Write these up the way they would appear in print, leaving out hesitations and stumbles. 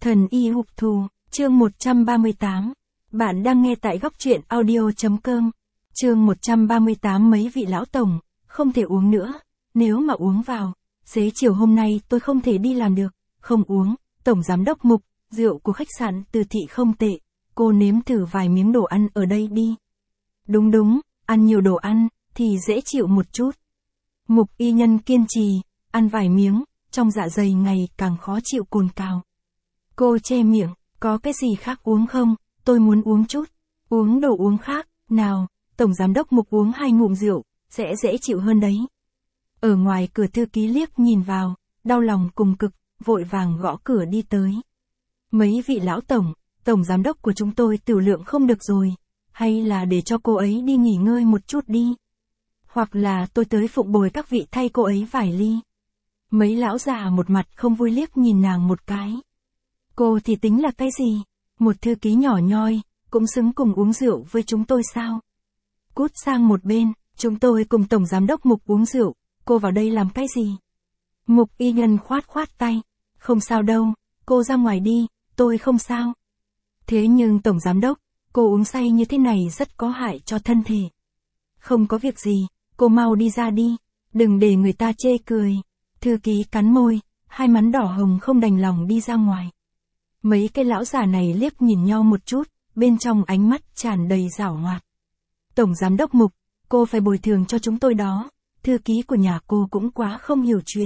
Thần y hục thù, chương 138. Bạn đang nghe tại góc truyện audio.com. Chương 138. Mấy vị lão tổng, không thể uống nữa. Nếu mà uống vào, xế chiều hôm nay tôi không thể đi làm được. Không uống, tổng giám đốc Mục, rượu của khách sạn Từ Thị không tệ. Cô nếm thử vài miếng đồ ăn ở đây đi. Đúng, ăn nhiều đồ ăn, thì dễ chịu một chút. Mục y nhân kiên trì, ăn vài miếng, trong dạ dày ngày càng khó chịu cồn cào. Cô che miệng, có cái gì khác uống không, tôi muốn uống chút. Uống đồ uống khác, nào, tổng giám đốc Mục uống 2 ngụm rượu, sẽ dễ chịu hơn đấy. Ở ngoài cửa thư ký liếc nhìn vào, đau lòng cùng cực, vội vàng gõ cửa đi tới. Mấy vị lão tổng giám đốc của chúng tôi tiểu lượng không được rồi, hay là để cho cô ấy đi nghỉ ngơi một chút đi. Hoặc là tôi tới phụng bồi các vị thay cô ấy vài ly. Mấy lão già một mặt không vui liếc nhìn nàng một cái. Cô thì tính là cái gì? Một thư ký nhỏ nhoi, cũng xứng cùng uống rượu với chúng tôi sao? Cút sang một bên, chúng tôi cùng tổng giám đốc Mục uống rượu, cô vào đây làm cái gì? Mục y nhân khoát tay. Không sao đâu, cô ra ngoài đi, tôi không sao. Thế nhưng tổng giám đốc, cô uống say như thế này rất có hại cho thân thể. Không có việc gì, cô mau đi ra đi, đừng để người ta chê cười. Thư ký cắn môi, hai má đỏ hồng không đành lòng đi ra ngoài. Mấy cái lão già này liếc nhìn nhau một chút, bên trong ánh mắt tràn đầy giảo hoạt. Tổng giám đốc Mục, cô phải bồi thường cho chúng tôi đó, thư ký của nhà cô cũng quá không hiểu chuyện.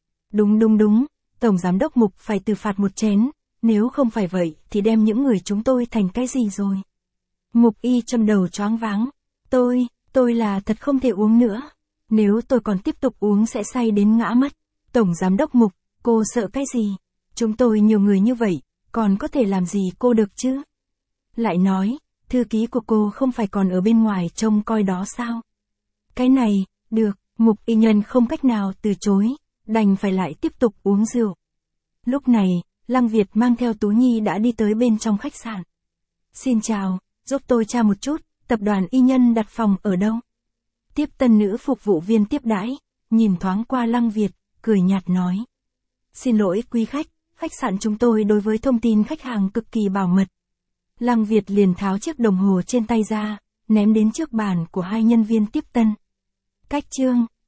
Đúng, tổng giám đốc Mục phải từ phạt một chén, nếu không phải vậy thì đem những người chúng tôi thành cái gì rồi. Mục y châm đầu choáng váng, tôi là thật không thể uống nữa, nếu tôi còn tiếp tục uống sẽ say đến ngã mất. Tổng giám đốc Mục, cô sợ cái gì? Chúng tôi nhiều người như vậy, còn có thể làm gì cô được chứ? Lại nói, thư ký của cô không phải còn ở bên ngoài trông coi đó sao? Cái này, được, Mục y nhân không cách nào từ chối, đành phải lại tiếp tục uống rượu. Lúc này, Lăng Việt mang theo Tú Nhi đã đi tới bên trong khách sạn. Xin chào, giúp tôi tra một chút, tập đoàn y nhân đặt phòng ở đâu? Tiếp tân nữ phục vụ viên tiếp đãi, nhìn thoáng qua Lăng Việt, cười nhạt nói. Xin lỗi quý khách, khách sạn chúng tôi đối với thông tin khách hàng cực kỳ bảo mật. Lăng Việt liền tháo chiếc đồng hồ trên tay ra, ném đến trước bàn của hai nhân viên tiếp tân. Cách chương,